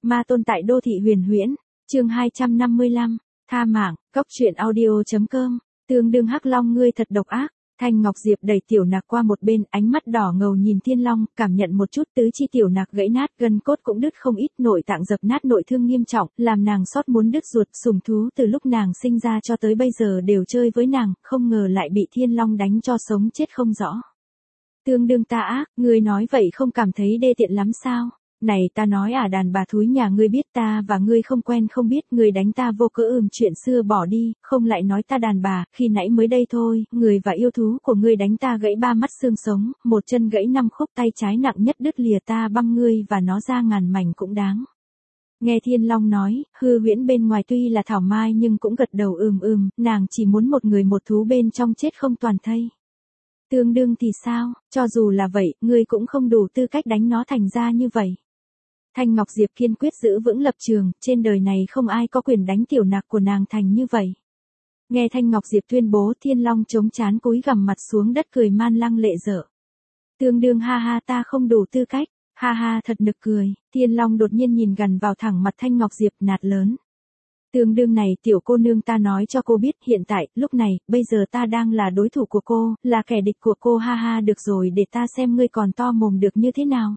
Ma tôn tại đô thị huyền huyễn, chương 255, tha mạng, cốc truyện audio.com, tương đương Hắc Long ngươi thật độc ác. Thanh Ngọc Diệp đẩy Tiểu Nạc qua một bên, ánh mắt đỏ ngầu nhìn Thiên Long, cảm nhận một chút tứ chi Tiểu Nạc gãy nát, gân cốt cũng đứt không ít, nội tạng dập nát, nội thương nghiêm trọng, làm nàng xót muốn đứt ruột. Sủng thú từ lúc nàng sinh ra cho tới bây giờ đều chơi với nàng, không ngờ lại bị Thiên Long đánh cho sống chết không rõ. Tương đương ta ác, ngươi nói vậy không cảm thấy đê tiện lắm sao? Này ta nói đàn bà thúi nhà ngươi biết ta và ngươi không quen không biết, ngươi đánh ta vô cớ chuyện xưa bỏ đi, không lại nói ta đàn bà, khi nãy mới đây thôi, người và yêu thú của ngươi đánh ta gãy 3 mắt xương sống, một chân gãy 5 khúc, tay trái nặng nhất đứt lìa, ta băng ngươi và nó ra ngàn mảnh cũng đáng. Nghe Thiên Long nói, hư huyễn bên ngoài tuy là thảo mai nhưng cũng gật đầu nàng chỉ muốn một người một thú bên trong chết không toàn thây. Tương đương thì sao, cho dù là vậy, ngươi cũng không đủ tư cách đánh nó thành ra như vậy. Thanh Ngọc Diệp kiên quyết giữ vững lập trường, trên đời này không ai có quyền đánh Tiểu Nạc của nàng thành như vậy. Nghe Thanh Ngọc Diệp tuyên bố, Thiên Long chống trán cúi gằm mặt xuống đất cười man lăng lệ dở. Tương đương ha ha, ta không đủ tư cách, ha ha thật nực cười. Thiên Long đột nhiên nhìn gần vào thẳng mặt Thanh Ngọc Diệp, nạt lớn. Tương đương này, tiểu cô nương, ta nói cho cô biết, hiện tại, lúc này, bây giờ ta đang là đối thủ của cô, là kẻ địch của cô, ha ha, được rồi, để ta xem ngươi còn to mồm được như thế nào.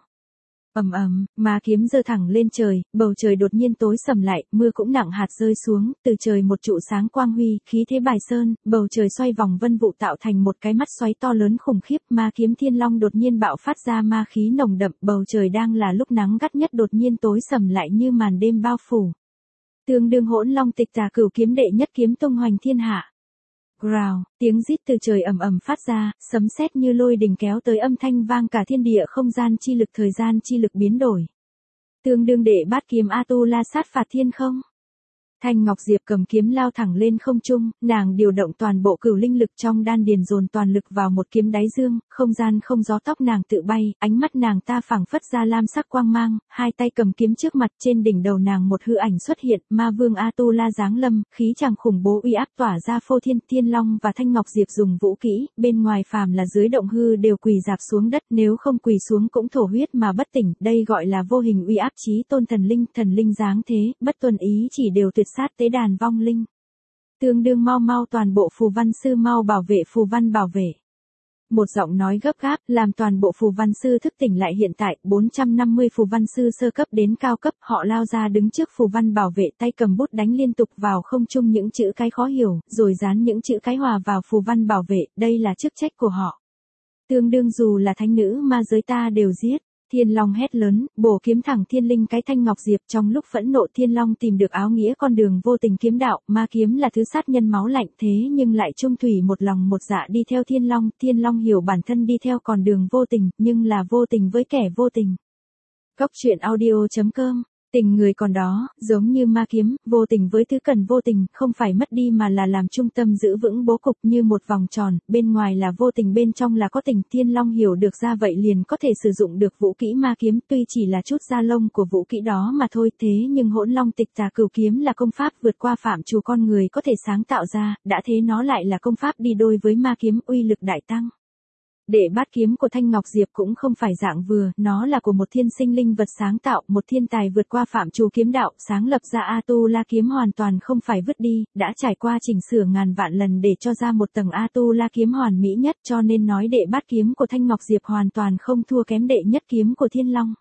Ma kiếm giơ thẳng lên trời, bầu trời đột nhiên tối sầm lại, mưa cũng nặng hạt rơi xuống, từ trời một trụ sáng quang huy, khí thế bài sơn, bầu trời xoay vòng vân vụ tạo thành một cái mắt xoáy to lớn khủng khiếp, ma kiếm Thiên Long đột nhiên bạo phát ra ma khí nồng đậm, bầu trời đang là lúc nắng gắt nhất đột nhiên tối sầm lại như màn đêm bao phủ. Tương đương Hỗn Long Tịch Tà Cửu kiếm đệ nhất kiếm tung hoành thiên hạ. Growl, tiếng rít từ trời ầm phát ra, sấm sét như lôi đình kéo tới, âm thanh vang cả thiên địa, không gian chi lực, thời gian chi lực biến đổi. Tương đương đệ bát kiếm Atula sát phạt thiên không. Thanh Ngọc Diệp cầm kiếm lao thẳng lên không trung, nàng điều động toàn bộ cửu linh lực trong đan điền, dồn toàn lực vào một kiếm đáy dương, không gian không gió, tóc nàng tự bay, ánh mắt nàng ta phảng phất ra lam sắc quang mang, hai tay cầm kiếm trước mặt, trên đỉnh đầu nàng một hư ảnh xuất hiện, ma vương Atula giáng lâm, khí chàng khủng bố uy áp tỏa ra phô thiên. Thiên Long và Thanh Ngọc Diệp dùng vũ kỹ, bên ngoài phàm là dưới động hư đều quỳ rạp xuống đất, nếu không quỳ xuống cũng thổ huyết mà bất tỉnh, đây gọi là vô hình uy áp chí tôn thần linh giáng thế, bất tuân ý chỉ đều tuyệt sát tế đàn vong linh. Tương đương mau toàn bộ phù văn sư mau bảo vệ phù văn bảo vệ. Một giọng nói gấp gáp làm toàn bộ phù văn sư thức tỉnh lại. Hiện tại 450 phù văn sư sơ cấp đến cao cấp, họ lao ra đứng trước phù văn bảo vệ, tay cầm bút đánh liên tục vào không trung những chữ cái khó hiểu, rồi dán những chữ cái hòa vào phù văn bảo vệ, đây là chức trách của họ. Tương đương dù là thánh nữ ma giới ta đều giết. Thiên Long hét lớn, bổ kiếm thẳng thiên linh cái Thanh Ngọc Diệp. Trong lúc phẫn nộ, Thiên Long tìm được áo nghĩa con đường vô tình kiếm đạo, ma kiếm là thứ sát nhân máu lạnh, thế nhưng lại trung thủy một lòng một dạ đi theo Thiên Long. Thiên Long hiểu bản thân đi theo con đường vô tình, nhưng là vô tình với kẻ vô tình. Cốc truyện audio.com. Tình người còn đó, giống như ma kiếm, vô tình với thứ cần vô tình, không phải mất đi mà là làm trung tâm giữ vững bố cục như một vòng tròn, bên ngoài là vô tình, bên trong là có tình. Thiên Long hiểu được ra vậy liền có thể sử dụng được vũ kỹ ma kiếm, tuy chỉ là chút da lông của vũ kỹ đó mà thôi, thế nhưng Hỗn Long Tịch Tà Cửu kiếm là công pháp vượt qua phạm trù con người có thể sáng tạo ra, đã thế nó lại là công pháp đi đôi với ma kiếm, uy lực đại tăng. Đệ bát kiếm của Thanh Ngọc Diệp cũng không phải dạng vừa, nó là của một thiên sinh linh vật sáng tạo, một thiên tài vượt qua phạm trù kiếm đạo, sáng lập ra Atula kiếm hoàn toàn không phải vứt đi, đã trải qua chỉnh sửa ngàn vạn lần để cho ra một tầng Atula kiếm hoàn mỹ nhất, cho nên nói đệ bát kiếm của Thanh Ngọc Diệp hoàn toàn không thua kém đệ nhất kiếm của Thiên Long.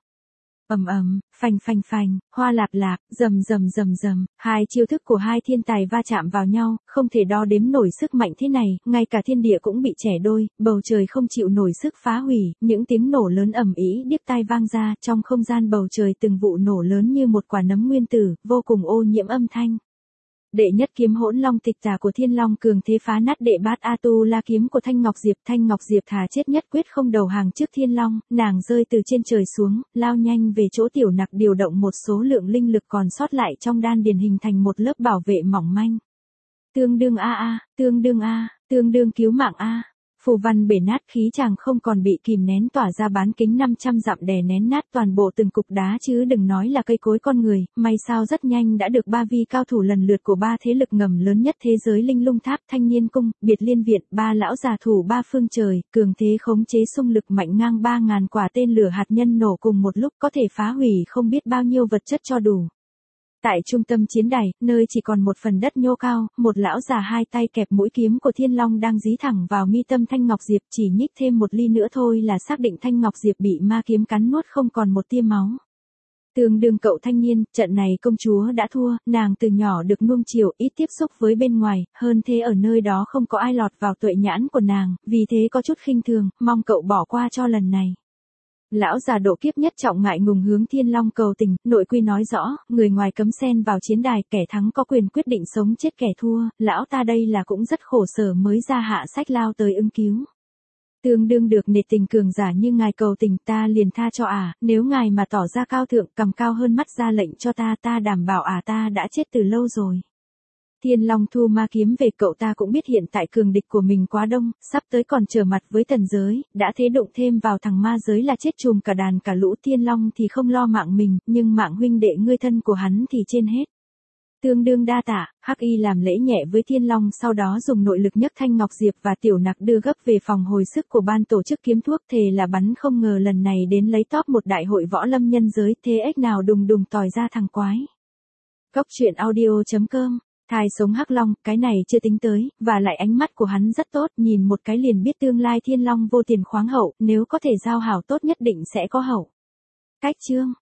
Phanh, hoa lạp lạp, rầm, hai chiêu thức của hai thiên tài va chạm vào nhau, không thể đo đếm nổi sức mạnh thế này, ngay cả thiên địa cũng bị chẻ đôi, bầu trời không chịu nổi sức phá hủy, những tiếng nổ lớn ầm ĩ điếc tai vang ra, trong không gian bầu trời từng vụ nổ lớn như một quả nấm nguyên tử, vô cùng ô nhiễm âm thanh. Đệ nhất kiếm Hỗn Long Tịch Tà của Thiên Long cường thế phá nát đệ bát Atula kiếm của Thanh Ngọc Diệp. Thanh Ngọc Diệp thà chết nhất quyết không đầu hàng trước Thiên Long, nàng rơi từ trên trời xuống, lao nhanh về chỗ Tiểu Nạc, điều động một số lượng linh lực còn sót lại trong đan điền hình thành một lớp bảo vệ mỏng manh. Tương đương tương đương cứu mạng Phù văn bể nát khí chàng không còn bị kìm nén tỏa ra bán kính 500 dặm đè nén nát toàn bộ từng cục đá chứ đừng nói là cây cối con người, may sao rất nhanh đã được ba vi cao thủ lần lượt của ba thế lực ngầm lớn nhất thế giới Linh Lung Tháp, Thanh Niên Cung, Biệt Liên Viện, ba lão già thủ ba phương trời, cường thế khống chế xung lực mạnh ngang 3.000 quả tên lửa hạt nhân nổ cùng một lúc có thể phá hủy không biết bao nhiêu vật chất cho đủ. Tại trung tâm chiến đài, nơi chỉ còn một phần đất nhô cao, một lão già hai tay kẹp mũi kiếm của Thiên Long đang dí thẳng vào mi tâm Thanh Ngọc Diệp, chỉ nhích thêm một ly nữa thôi là xác định Thanh Ngọc Diệp bị ma kiếm cắn nuốt không còn một tia máu. Tương đương cậu thanh niên, trận này công chúa đã thua, nàng từ nhỏ được nuông chiều, ít tiếp xúc với bên ngoài, hơn thế ở nơi đó không có ai lọt vào tuệ nhãn của nàng, vì thế có chút khinh thường, mong cậu bỏ qua cho lần này. Lão già độ kiếp nhất trọng ngại ngùng hướng Thiên Long cầu tình, nội quy nói rõ, người ngoài cấm xen vào chiến đài, kẻ thắng có quyền quyết định sống chết kẻ thua, lão ta đây là cũng rất khổ sở mới ra hạ sách lao tới ứng cứu. Tương đương được nể tình cường giả như ngài cầu tình ta liền tha cho nếu ngài mà tỏ ra cao thượng cầm cao hơn mắt ra lệnh cho ta đảm bảo ta đã chết từ lâu rồi. Thiên Long thu ma kiếm về cậu ta cũng biết hiện tại cường địch của mình quá đông, sắp tới còn trở mặt với thần giới, đã thế đụng thêm vào thằng ma giới là chết chùm cả đàn cả lũ. Thiên Long thì không lo mạng mình, nhưng mạng huynh đệ ngươi thân của hắn thì trên hết. Tương đương đa tạ, Hắc Y làm lễ nhẹ với Thiên Long sau đó dùng nội lực nhấc Thanh Ngọc Diệp và Tiểu Nặc đưa gấp về phòng hồi sức của ban tổ chức kiếm thuốc, thề là bắn không ngờ lần này đến lấy top một đại hội võ lâm nhân giới, thế ếch nào đùng đùng tòi ra thằng quái. Cốc truyện audio.com. Thai sống Hắc Long, cái này chưa tính tới, và lại ánh mắt của hắn rất tốt, nhìn một cái liền biết tương lai Thiên Long vô tiền khoáng hậu, nếu có thể giao hảo tốt nhất định sẽ có hậu. Cách chương